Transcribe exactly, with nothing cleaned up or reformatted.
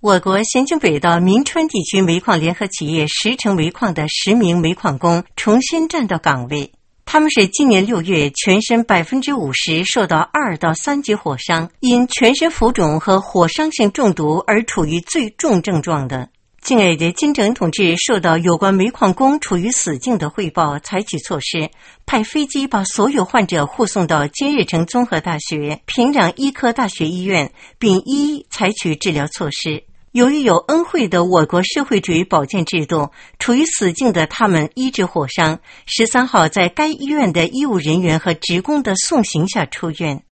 我国咸津北道民川地区煤矿联合企业石城煤矿的十名煤矿工重新站到岗位。他们是今年六月全身百分之五十受到二到三级火伤，因全身浮肿和火伤性中毒而处于最重症状的。境外的金正恩同志受到有关煤矿工处于死境的汇报，采取措施，派飞机把所有患者护送到金日成综合大学、平壤医科大学医院，并一一采取治疗措施。由于有恩惠的我国社会主义保健制度，处于死境的他们医治火伤，十三号在该医院的医务人员和职工的送行下出院。